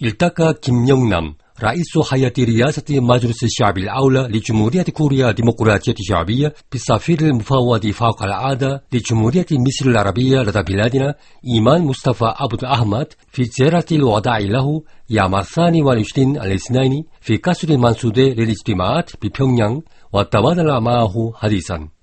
التقى كيم يونغ نام رئيس هيئة رئاسة مجلس الشعب الأعلى لجمهورية كوريا الديمقراطية الشعبية بالسفير المفوض فوق العادة لجمهورية مصر العربية لدى بلادنا إيمان مصطفى عبد أحمد في زيارة الوداع له يوم 22 الاثنين في قصر منسودة للاجتماعات ببيونغيانغ، وتبادل معه حديثا.